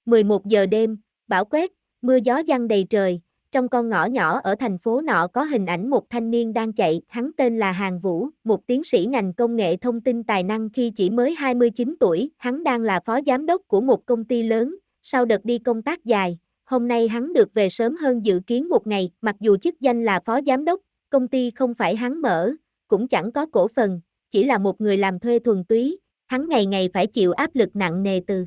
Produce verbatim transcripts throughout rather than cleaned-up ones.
mười một giờ đêm, bão quét, mưa gió giăng đầy trời, trong con ngõ nhỏ ở thành phố nọ có hình ảnh một thanh niên đang chạy, hắn tên là Hàn Vũ, một tiến sĩ ngành công nghệ thông tin tài năng khi chỉ mới hai mươi chín tuổi, hắn đang là phó giám đốc của một công ty lớn, sau đợt đi công tác dài, hôm nay hắn được về sớm hơn dự kiến một ngày, mặc dù chức danh là phó giám đốc, công ty không phải hắn mở, cũng chẳng có cổ phần, chỉ là một người làm thuê thuần túy, hắn ngày ngày phải chịu áp lực nặng nề từ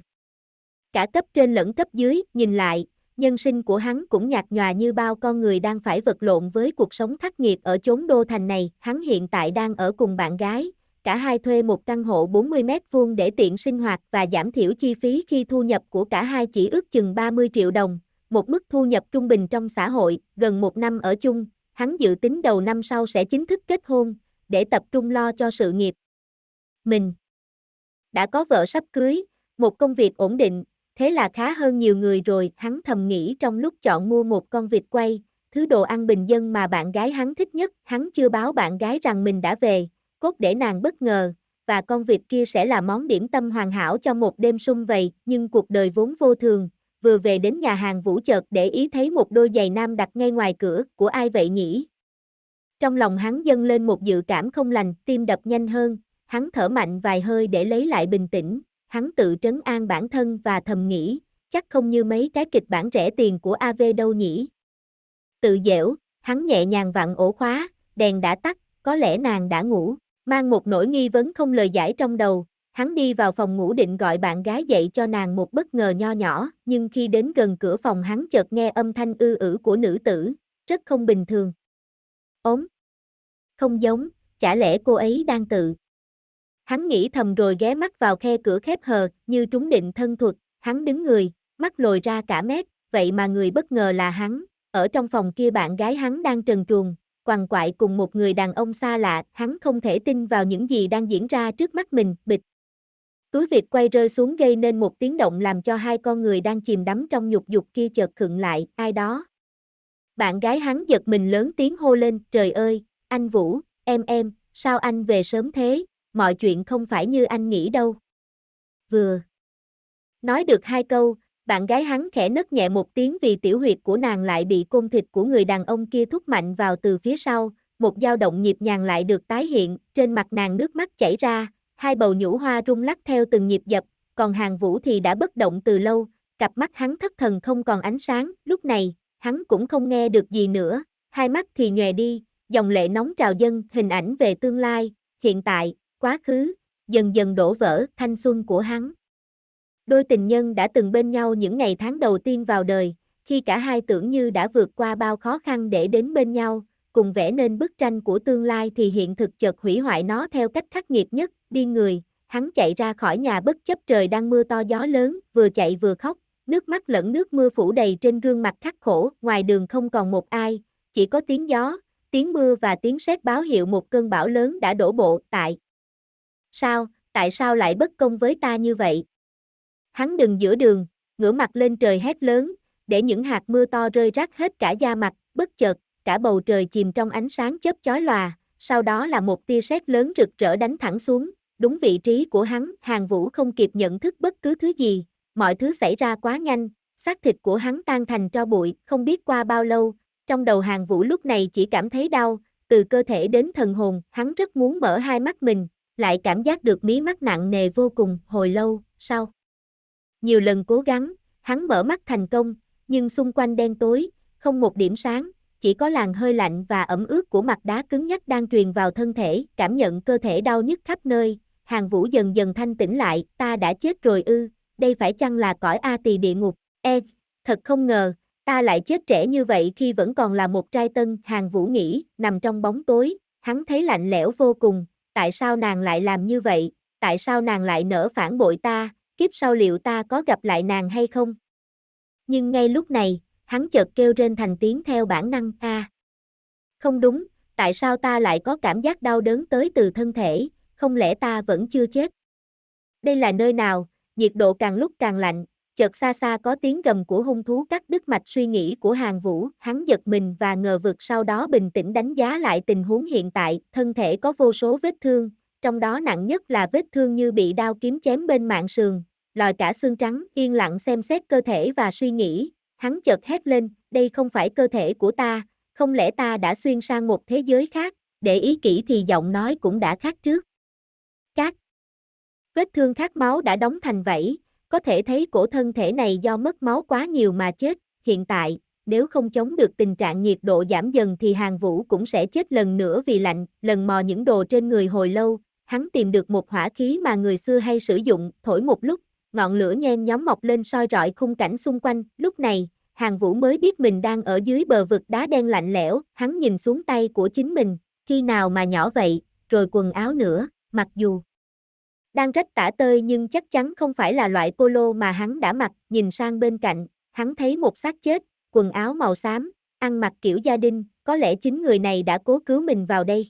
cả cấp trên lẫn cấp dưới, nhìn lại, nhân sinh của hắn cũng nhạt nhòa như bao con người đang phải vật lộn với cuộc sống khắc nghiệt ở chốn đô thành này, hắn hiện tại đang ở cùng bạn gái, cả hai thuê một căn hộ bốn mươi mét vuông để tiện sinh hoạt và giảm thiểu chi phí khi thu nhập của cả hai chỉ ước chừng ba mươi triệu đồng, một mức thu nhập trung bình trong xã hội, gần một năm ở chung, hắn dự tính đầu năm sau sẽ chính thức kết hôn, để tập trung lo cho sự nghiệp. Mình đã có vợ sắp cưới, một công việc ổn định, thế là khá hơn nhiều người rồi, hắn thầm nghĩ trong lúc chọn mua một con vịt quay, thứ đồ ăn bình dân mà bạn gái hắn thích nhất, hắn chưa báo bạn gái rằng mình đã về, cốt để nàng bất ngờ, và con vịt kia sẽ là món điểm tâm hoàn hảo cho một đêm sum vầy, nhưng cuộc đời vốn vô thường, vừa về đến nhà hàng Vũ chợt để ý thấy một đôi giày nam đặt ngay ngoài cửa, của ai vậy nhỉ? Trong lòng hắn dâng lên một dự cảm không lành, tim đập nhanh hơn, hắn thở mạnh vài hơi để lấy lại bình tĩnh. Hắn tự trấn an bản thân và thầm nghĩ, chắc không như mấy cái kịch bản rẻ tiền của a vê đâu nhỉ. Tự dẻo, hắn nhẹ nhàng vặn ổ khóa, đèn đã tắt, có lẽ nàng đã ngủ, mang một nỗi nghi vấn không lời giải trong đầu, hắn đi vào phòng ngủ định gọi bạn gái dậy cho nàng một bất ngờ nho nhỏ, nhưng khi đến gần cửa phòng hắn chợt nghe âm thanh ư ử của nữ tử, rất không bình thường. Ốm, không giống, chả lẽ cô ấy đang tự Hắn nghĩ thầm rồi ghé mắt vào khe cửa khép hờ, như trúng định thân thuật, hắn đứng người, mắt lồi ra cả mét, vậy mà người bất ngờ là hắn, ở trong phòng kia bạn gái hắn đang trần truồng, quằn quại cùng một người đàn ông xa lạ, hắn không thể tin vào những gì đang diễn ra trước mắt mình, bịch. Túi vịt quay rơi xuống gây nên một tiếng động làm cho hai con người đang chìm đắm trong nhục dục kia chợt khựng lại, ai đó. Bạn gái hắn giật mình lớn tiếng hô lên, trời ơi, anh Vũ, em em, sao anh về sớm thế? Mọi chuyện không phải như anh nghĩ đâu. Vừa nói được hai câu, bạn gái hắn khẽ nấc nhẹ một tiếng vì tiểu huyệt của nàng lại bị côn thịt của người đàn ông kia thúc mạnh vào từ phía sau, một dao động nhịp nhàng lại được tái hiện, trên mặt nàng nước mắt chảy ra, hai bầu nhũ hoa rung lắc theo từng nhịp dập, còn Hàn Vũ thì đã bất động từ lâu, cặp mắt hắn thất thần không còn ánh sáng, lúc này, hắn cũng không nghe được gì nữa, hai mắt thì nhòe đi, dòng lệ nóng trào dâng, hình ảnh về tương lai, hiện tại, quá khứ, dần dần đổ vỡ thanh xuân của hắn. Đôi tình nhân đã từng bên nhau những ngày tháng đầu tiên vào đời, khi cả hai tưởng như đã vượt qua bao khó khăn để đến bên nhau, cùng vẽ nên bức tranh của tương lai thì hiện thực chợt hủy hoại nó theo cách khắc nghiệt nhất, điên người, hắn chạy ra khỏi nhà bất chấp trời đang mưa to gió lớn, vừa chạy vừa khóc, nước mắt lẫn nước mưa phủ đầy trên gương mặt khắc khổ, ngoài đường không còn một ai, chỉ có tiếng gió, tiếng mưa và tiếng sét báo hiệu một cơn bão lớn đã đổ bộ, tại Sao, tại sao lại bất công với ta như vậy? Hắn đứng giữa đường, ngửa mặt lên trời hét lớn, để những hạt mưa to rơi rác hết cả da mặt, bất chợt, cả bầu trời chìm trong ánh sáng chớp chói lòa, sau đó là một tia sét lớn rực rỡ đánh thẳng xuống, đúng vị trí của hắn, Hàn Vũ không kịp nhận thức bất cứ thứ gì, mọi thứ xảy ra quá nhanh, xác thịt của hắn tan thành tro bụi, không biết qua bao lâu, trong đầu Hàn Vũ lúc này chỉ cảm thấy đau, từ cơ thể đến thần hồn, hắn rất muốn mở hai mắt mình, lại cảm giác được mí mắt nặng nề vô cùng, hồi lâu, sau. Nhiều lần cố gắng, hắn mở mắt thành công, nhưng xung quanh đen tối, không một điểm sáng, chỉ có làn hơi lạnh và ẩm ướt của mặt đá cứng nhắc đang truyền vào thân thể, cảm nhận cơ thể đau nhức khắp nơi, Hàn Vũ dần dần thanh tỉnh lại, ta đã chết rồi ư, đây phải chăng là cõi A Tỳ địa ngục, e, thật không ngờ, ta lại chết trẻ như vậy khi vẫn còn là một trai tân, Hàn Vũ nghĩ, nằm trong bóng tối, hắn thấy lạnh lẽo vô cùng. Tại sao nàng lại làm như vậy, tại sao nàng lại nỡ phản bội ta, kiếp sau liệu ta có gặp lại nàng hay không? Nhưng ngay lúc này, hắn chợt kêu rên thành tiếng theo bản năng, a. À, không đúng, tại sao ta lại có cảm giác đau đớn tới từ thân thể, không lẽ ta vẫn chưa chết? Đây là nơi nào, nhiệt độ càng lúc càng lạnh, chợt xa xa có tiếng gầm của hung thú cắt đứt mạch suy nghĩ của Hàn Vũ, hắn giật mình và ngờ vực sau đó bình tĩnh đánh giá lại tình huống hiện tại, thân thể có vô số vết thương, trong đó nặng nhất là vết thương như bị đao kiếm chém bên mạn sườn, lòi cả xương trắng, yên lặng xem xét cơ thể và suy nghĩ, hắn chợt hét lên, đây không phải cơ thể của ta, không lẽ ta đã xuyên sang một thế giới khác, để ý kỹ thì giọng nói cũng đã khác trước. Các vết thương khát máu đã đóng thành vảy, có thể thấy cổ thân thể này do mất máu quá nhiều mà chết, hiện tại, nếu không chống được tình trạng nhiệt độ giảm dần thì Hàn Vũ cũng sẽ chết lần nữa vì lạnh, lần mò những đồ trên người hồi lâu, hắn tìm được một hỏa khí mà người xưa hay sử dụng, thổi một lúc, ngọn lửa nhen nhóm mọc lên soi rọi khung cảnh xung quanh, lúc này, Hàn Vũ mới biết mình đang ở dưới bờ vực đá đen lạnh lẽo, hắn nhìn xuống tay của chính mình, khi nào mà nhỏ vậy, rồi quần áo nữa, mặc dù đang rách tả tơi nhưng chắc chắn không phải là loại polo mà hắn đã mặc, nhìn sang bên cạnh, hắn thấy một xác chết, quần áo màu xám, ăn mặc kiểu gia đình, có lẽ chính người này đã cố cứu mình vào đây.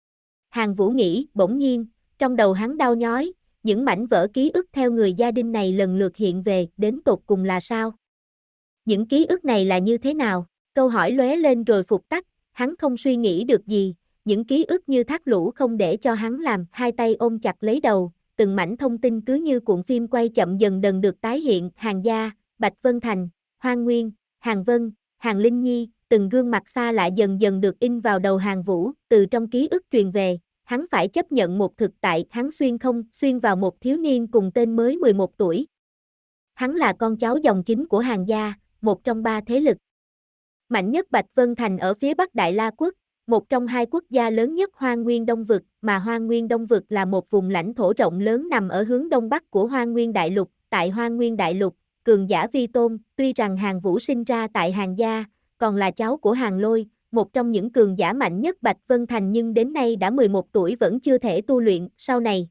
Hàn Vũ nghĩ, bỗng nhiên, trong đầu hắn đau nhói, những mảnh vỡ ký ức theo người gia đình này lần lượt hiện về, đến tột cùng là sao? Những ký ức này là như thế nào? Câu hỏi lóe lên rồi phục tắt, hắn không suy nghĩ được gì, những ký ức như thác lũ không để cho hắn làm, hai tay ôm chặt lấy đầu, từng mảnh thông tin cứ như cuộn phim quay chậm dần dần được tái hiện, Hàn Gia, Bạch Vân Thành, Hoang Nguyên, Hàn Vân, Hàn Linh Nhi, từng gương mặt xa lạ dần dần được in vào đầu Hàn Vũ, từ trong ký ức truyền về, hắn phải chấp nhận một thực tại, hắn xuyên không, xuyên vào một thiếu niên cùng tên mới mười một tuổi. Hắn là con cháu dòng chính của Hàn Gia, một trong ba thế lực mạnh nhất Bạch Vân Thành ở phía Bắc Đại La Quốc, một trong hai quốc gia lớn nhất Hoang Nguyên Đông Vực, mà Hoang Nguyên Đông Vực là một vùng lãnh thổ rộng lớn nằm ở hướng đông bắc của Hoang Nguyên Đại Lục. Tại Hoang Nguyên Đại Lục, cường giả vi tôn, tuy rằng Hàn Vũ sinh ra tại Hàn Gia, còn là cháu của Hàn Lôi, một trong những cường giả mạnh nhất Bạch Vân Thành nhưng đến nay đã mười một tuổi vẫn chưa thể tu luyện, sau này.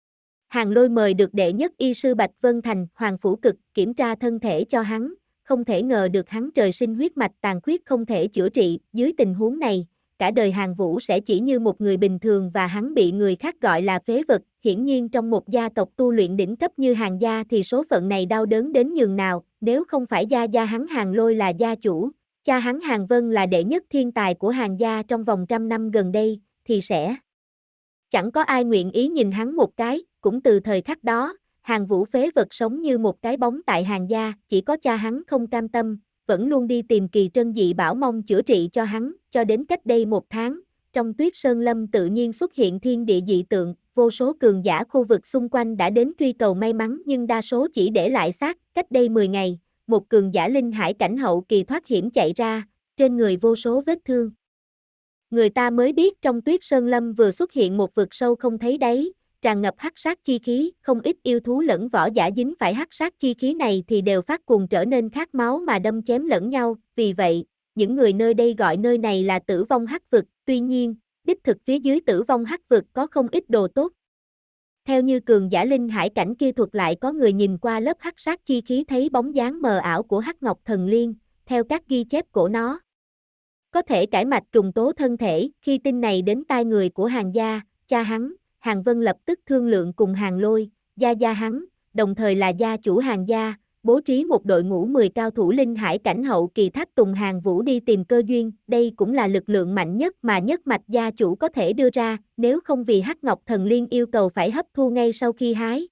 Hàn Lôi mời được đệ nhất y sư Bạch Vân Thành, Hoàng Phủ Cực, kiểm tra thân thể cho hắn, không thể ngờ được hắn trời sinh huyết mạch tàn khuyết không thể chữa trị, dưới tình huống này, cả đời Hàn Vũ sẽ chỉ như một người bình thường và hắn bị người khác gọi là phế vật, hiển nhiên trong một gia tộc tu luyện đỉnh cấp như Hàn Gia thì số phận này đau đớn đến nhường nào, nếu không phải gia gia hắn Hàn Lôi là gia chủ, cha hắn Hàn Vân là đệ nhất thiên tài của Hàn Gia trong vòng trăm năm gần đây, thì sẽ chẳng có ai nguyện ý nhìn hắn một cái, cũng từ thời khắc đó, Hàn Vũ phế vật sống như một cái bóng tại Hàn Gia, chỉ có cha hắn không cam tâm, vẫn luôn đi tìm kỳ trân dị bảo mong chữa trị cho hắn, cho đến cách đây một tháng, trong Tuyết Sơn Lâm tự nhiên xuất hiện thiên địa dị tượng, vô số cường giả khu vực xung quanh đã đến truy cầu may mắn nhưng đa số chỉ để lại xác, cách đây mười ngày, một cường giả linh hải cảnh hậu kỳ thoát hiểm chạy ra, trên người vô số vết thương. Người ta mới biết trong Tuyết Sơn Lâm vừa xuất hiện một vực sâu không thấy đáy, tràn ngập hắc sát chi khí, không ít yêu thú lẫn võ giả dính phải hắc sát chi khí này thì đều phát cuồng trở nên khát máu mà đâm chém lẫn nhau, vì vậy, những người nơi đây gọi nơi này là tử vong hắc vực, tuy nhiên, đích thực phía dưới tử vong hắc vực có không ít đồ tốt. Theo như cường giả linh hải cảnh kia thuật lại có người nhìn qua lớp hắc sát chi khí thấy bóng dáng mờ ảo của hắc ngọc thần liên, theo các ghi chép của nó. Có thể cải mạch trùng tố thân thể, khi tin này đến tai người của Hàn Gia, cha hắn, Hàn Vân lập tức thương lượng cùng Hàn Lôi, gia gia hắn, đồng thời là gia chủ Hàn Gia, bố trí một đội ngũ mười cao thủ linh hải cảnh hậu kỳ tháp tùng Hàn Vũ đi tìm cơ duyên, đây cũng là lực lượng mạnh nhất mà nhất mạch gia chủ có thể đưa ra, nếu không vì Hắc Ngọc Thần Liên yêu cầu phải hấp thu ngay sau khi hái.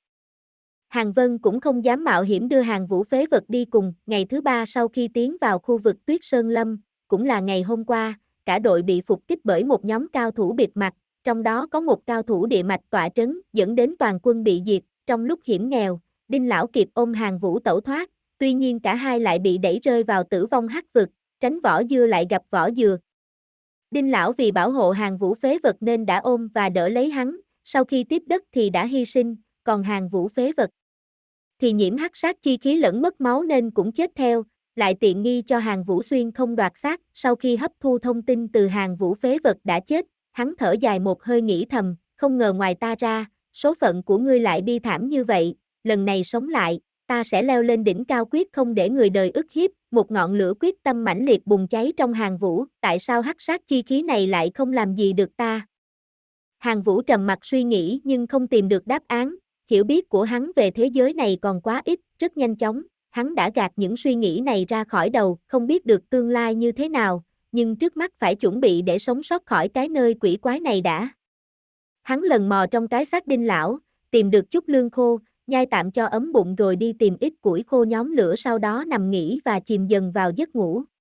Hàn Vân cũng không dám mạo hiểm đưa Hàn Vũ phế vật đi cùng, ngày thứ ba sau khi tiến vào khu vực Tuyết Sơn Lâm, cũng là ngày hôm qua, cả đội bị phục kích bởi một nhóm cao thủ bịt mặt, trong đó có một cao thủ địa mạch tọa trấn, dẫn đến toàn quân bị diệt, trong lúc hiểm nghèo, Đinh Lão kịp ôm Hàn Vũ tẩu thoát, tuy nhiên cả hai lại bị đẩy rơi vào tử vong hắc vực, tránh vỏ dưa lại gặp vỏ dừa. Đinh Lão vì bảo hộ Hàn Vũ phế vật nên đã ôm và đỡ lấy hắn, sau khi tiếp đất thì đã hy sinh, còn Hàn Vũ phế vật thì nhiễm hắc sát chi khí lẫn mất máu nên cũng chết theo, lại tiện nghi cho Hàn Vũ xuyên không đoạt xác, sau khi hấp thu thông tin từ Hàn Vũ phế vật đã chết, hắn thở dài một hơi nghĩ thầm, không ngờ ngoài ta ra, số phận của ngươi lại bi thảm như vậy, lần này sống lại, ta sẽ leo lên đỉnh cao quyết không để người đời ức hiếp, một ngọn lửa quyết tâm mãnh liệt bùng cháy trong Hàn Vũ, tại sao hắc sát chi khí này lại không làm gì được ta? Hàn Vũ trầm mặt suy nghĩ nhưng không tìm được đáp án, hiểu biết của hắn về thế giới này còn quá ít, rất nhanh chóng, hắn đã gạt những suy nghĩ này ra khỏi đầu, không biết được tương lai như thế nào, nhưng trước mắt phải chuẩn bị để sống sót khỏi cái nơi quỷ quái này đã. Hắn lần mò trong cái xác Đinh Lão, tìm được chút lương khô, nhai tạm cho ấm bụng rồi đi tìm ít củi khô nhóm lửa sau đó nằm nghỉ và chìm dần vào giấc ngủ.